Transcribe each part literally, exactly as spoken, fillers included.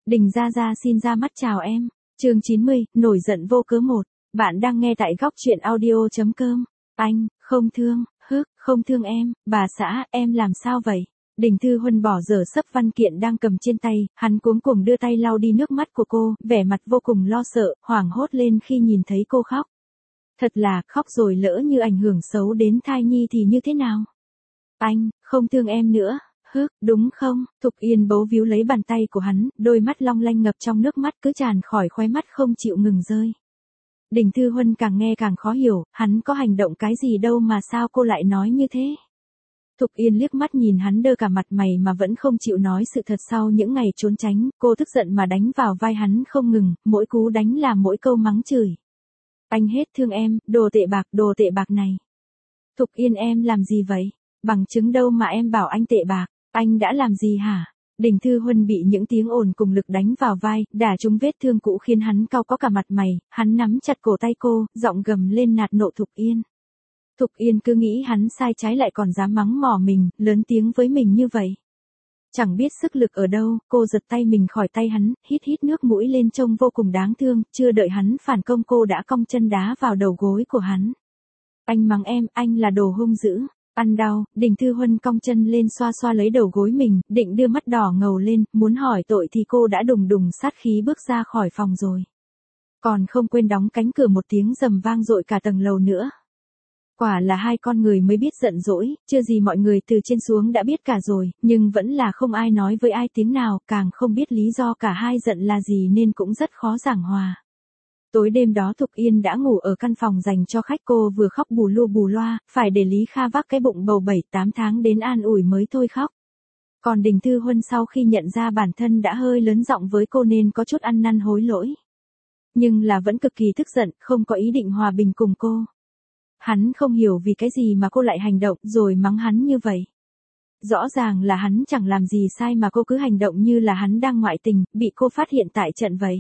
Đình Gia Gia xin ra mắt chào em. Chương chín mươi, nổi giận vô cớ một. Bạn đang nghe tại góc truyện audio chấm com. Anh, không thương, hức, không thương em, bà xã, em làm sao vậy? Đình Thư Huân bỏ dở sấp văn kiện đang cầm trên tay, hắn cuống cuồng đưa tay lau đi nước mắt của cô, vẻ mặt vô cùng lo sợ, hoảng hốt lên khi nhìn thấy cô khóc. Thật là, khóc rồi lỡ như ảnh hưởng xấu đến thai nhi thì như thế nào? Anh, không thương em nữa. Hức, đúng không? Thục Yên bấu víu lấy bàn tay của hắn, đôi mắt long lanh ngập trong nước mắt cứ tràn khỏi khóe mắt không chịu ngừng rơi. Đình Thư Huân càng nghe càng khó hiểu, hắn có hành động cái gì đâu mà sao cô lại nói như thế? Thục Yên liếc mắt nhìn hắn đơ cả mặt mày mà vẫn không chịu nói sự thật sau những ngày trốn tránh, cô tức giận mà đánh vào vai hắn không ngừng, mỗi cú đánh là mỗi câu mắng chửi. Anh hết thương em, đồ tệ bạc, đồ tệ bạc này. Thục Yên em làm gì vậy? Bằng chứng đâu mà em bảo anh tệ bạc? Anh đã làm gì hả? Đình Thư Huân bị những tiếng ồn cùng lực đánh vào vai, đả trúng vết thương cũ khiến hắn cau có cả mặt mày, hắn nắm chặt cổ tay cô, giọng gầm lên nạt nộ Thục Yên. Thục Yên cứ nghĩ hắn sai trái lại còn dám mắng mỏ mình, lớn tiếng với mình như vậy. Chẳng biết sức lực ở đâu, cô giật tay mình khỏi tay hắn, hít hít nước mũi lên trông vô cùng đáng thương, chưa đợi hắn phản công cô đã cong chân đá vào đầu gối của hắn. Anh mắng em, anh là đồ hung dữ. Ăn đau, Đình Thư Huân cong chân lên xoa xoa lấy đầu gối mình, định đưa mắt đỏ ngầu lên, muốn hỏi tội thì cô đã đùng đùng sát khí bước ra khỏi phòng rồi. Còn không quên đóng cánh cửa một tiếng rầm vang dội cả tầng lầu nữa. Quả là hai con người mới biết giận dỗi, chưa gì mọi người từ trên xuống đã biết cả rồi, nhưng vẫn là không ai nói với ai tiếng nào, càng không biết lý do cả hai giận là gì nên cũng rất khó giảng hòa. Tối đêm đó Thục Yên đã ngủ ở căn phòng dành cho khách, cô vừa khóc bù lu bù loa, phải để Lý Kha vác cái bụng bầu bảy tám tháng đến an ủi mới thôi khóc. Còn Đình Thư Huân sau khi nhận ra bản thân đã hơi lớn giọng với cô nên có chút ăn năn hối lỗi. Nhưng là vẫn cực kỳ tức giận, không có ý định hòa bình cùng cô. Hắn không hiểu vì cái gì mà cô lại hành động rồi mắng hắn như vậy. Rõ ràng là hắn chẳng làm gì sai mà cô cứ hành động như là hắn đang ngoại tình, bị cô phát hiện tại trận vậy.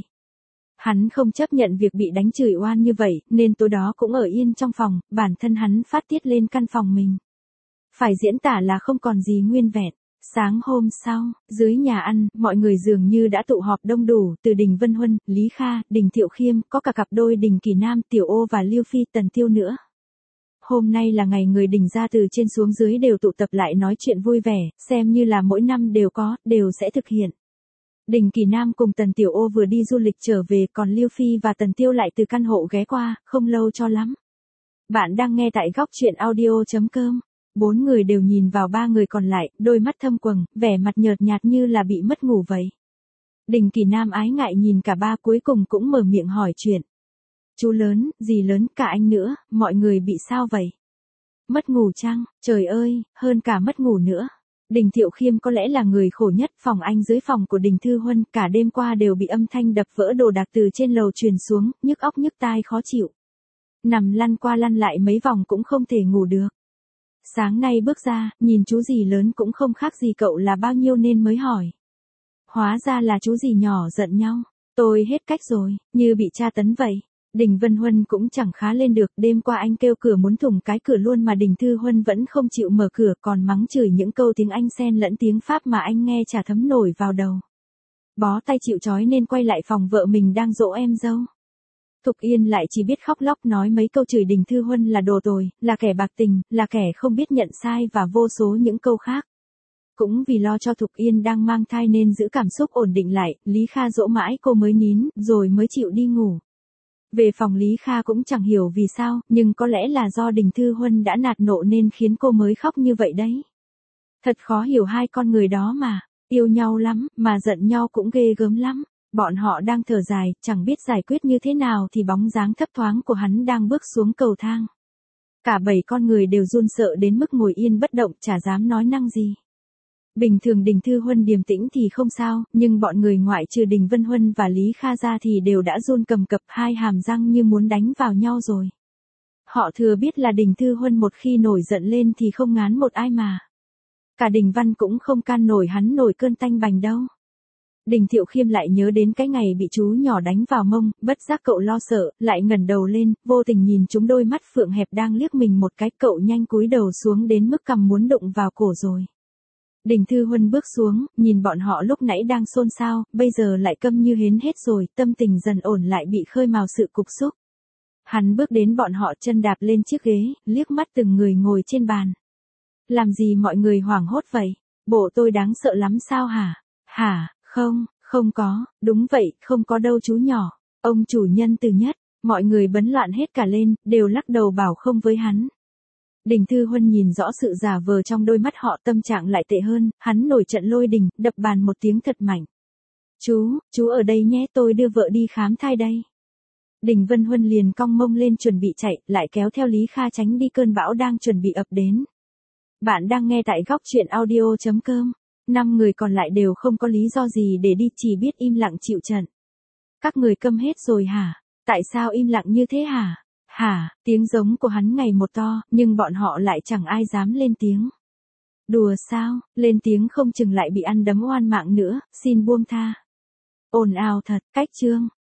Hắn không chấp nhận việc bị đánh chửi oan như vậy, nên tối đó cũng ở yên trong phòng, bản thân hắn phát tiết lên căn phòng mình. Phải diễn tả là không còn gì nguyên vẹn. Sáng hôm sau, dưới nhà ăn, mọi người dường như đã tụ họp đông đủ, từ Đình Vân Huân, Lý Kha, Đình Thiệu Khiêm, có cả cặp đôi Đình Kỳ Nam, Tiểu Ô và Lưu Phi Tần Tiêu nữa. Hôm nay là ngày người Đình gia từ trên xuống dưới đều tụ tập lại nói chuyện vui vẻ, xem như là mỗi năm đều có, đều sẽ thực hiện. Đình Kỳ Nam cùng Tần Tiểu Ô vừa đi du lịch trở về, còn Lưu Phi và Tần Tiêu lại từ căn hộ ghé qua, không lâu cho lắm. Bạn đang nghe tại góc truyện audio chấm com. Bốn người đều nhìn vào ba người còn lại, đôi mắt thâm quầng, vẻ mặt nhợt nhạt như là bị mất ngủ vậy. Đình Kỳ Nam ái ngại nhìn cả ba cuối cùng cũng mở miệng hỏi chuyện. Chú lớn, dì lớn, cả anh nữa, mọi người bị sao vậy? Mất ngủ chăng? Trời ơi, hơn cả mất ngủ nữa. Đình Thiệu Khiêm có lẽ là người khổ nhất, phòng anh dưới phòng của Đình Thư Huân cả đêm qua đều bị âm thanh đập vỡ đồ đạc từ trên lầu truyền xuống, nhức óc nhức tai khó chịu. Nằm lăn qua lăn lại mấy vòng cũng không thể ngủ được. Sáng nay bước ra, nhìn chú dì lớn cũng không khác gì cậu là bao nhiêu nên mới hỏi. Hóa ra là chú dì nhỏ giận nhau, tôi hết cách rồi, như bị tra tấn vậy. Đình Vân Huân cũng chẳng khá lên được, đêm qua anh kêu cửa muốn thủng cái cửa luôn mà Đình Thư Huân vẫn không chịu mở cửa, còn mắng chửi những câu tiếng Anh xen lẫn tiếng Pháp mà anh nghe chả thấm nổi vào đầu. Bó tay chịu trói nên quay lại phòng vợ mình đang dỗ em dâu. Thục Yên lại chỉ biết khóc lóc nói mấy câu chửi Đình Thư Huân là đồ tồi, là kẻ bạc tình, là kẻ không biết nhận sai và vô số những câu khác. Cũng vì lo cho Thục Yên đang mang thai nên giữ cảm xúc ổn định lại, Lý Kha dỗ mãi cô mới nín, rồi mới chịu đi ngủ. Về phòng Lý Kha cũng chẳng hiểu vì sao, nhưng có lẽ là do Đình Thư Huân đã nạt nộ nên khiến cô mới khóc như vậy đấy. Thật khó hiểu hai con người đó mà, yêu nhau lắm, mà giận nhau cũng ghê gớm lắm. Bọn họ đang thở dài, chẳng biết giải quyết như thế nào thì bóng dáng thấp thoáng của hắn đang bước xuống cầu thang. Cả bảy con người đều run sợ đến mức ngồi yên bất động, chả dám nói năng gì. Bình thường Đình Thư Huân điềm tĩnh thì không sao, nhưng bọn người ngoại trừ Đình Vân Huân và Lý Kha ra thì đều đã run cầm cập, hai hàm răng như muốn đánh vào nhau rồi. Họ thừa biết là Đình Thư Huân một khi nổi giận lên thì không ngán một ai mà. Cả Đình Văn cũng không can nổi hắn nổi cơn tanh bành đâu. Đình Thiệu Khiêm lại nhớ đến cái ngày bị chú nhỏ đánh vào mông, bất giác cậu lo sợ, lại ngẩng đầu lên, vô tình nhìn chúng đôi mắt phượng hẹp đang liếc mình một cái, cậu nhanh cúi đầu xuống đến mức cằm muốn đụng vào cổ rồi. Đình Thư Huân bước xuống, nhìn bọn họ lúc nãy đang xôn xao, bây giờ lại câm như hến hết rồi, tâm tình dần ổn lại bị khơi mào sự cục xúc. Hắn bước đến bọn họ, chân đạp lên chiếc ghế, liếc mắt từng người ngồi trên bàn. Làm gì mọi người hoảng hốt vậy? Bộ tôi đáng sợ lắm sao hả? Hả, không, không có, đúng vậy, không có đâu chú nhỏ. Ông chủ nhân từ nhất, mọi người bấn loạn hết cả lên, đều lắc đầu bảo không với hắn. Đình Thư Huân nhìn rõ sự giả vờ trong đôi mắt họ, tâm trạng lại tệ hơn, hắn nổi trận lôi đình, đập bàn một tiếng thật mạnh. Chú, chú ở đây nhé, tôi đưa vợ đi khám thai đây. Đình Vân Huân liền cong mông lên chuẩn bị chạy, lại kéo theo Lý Kha tránh đi cơn bão đang chuẩn bị ập đến. Bạn đang nghe tại góc truyện audio chấm com. Năm người còn lại đều không có lý do gì để đi, chỉ biết im lặng chịu trận. Các người câm hết rồi hả? Tại sao im lặng như thế hả? Hả, tiếng giống của hắn ngày một to, nhưng bọn họ lại chẳng ai dám lên tiếng. Đùa sao, lên tiếng không chừng lại bị ăn đấm oan mạng nữa, xin buông tha. Ồn ào thật, cách trương,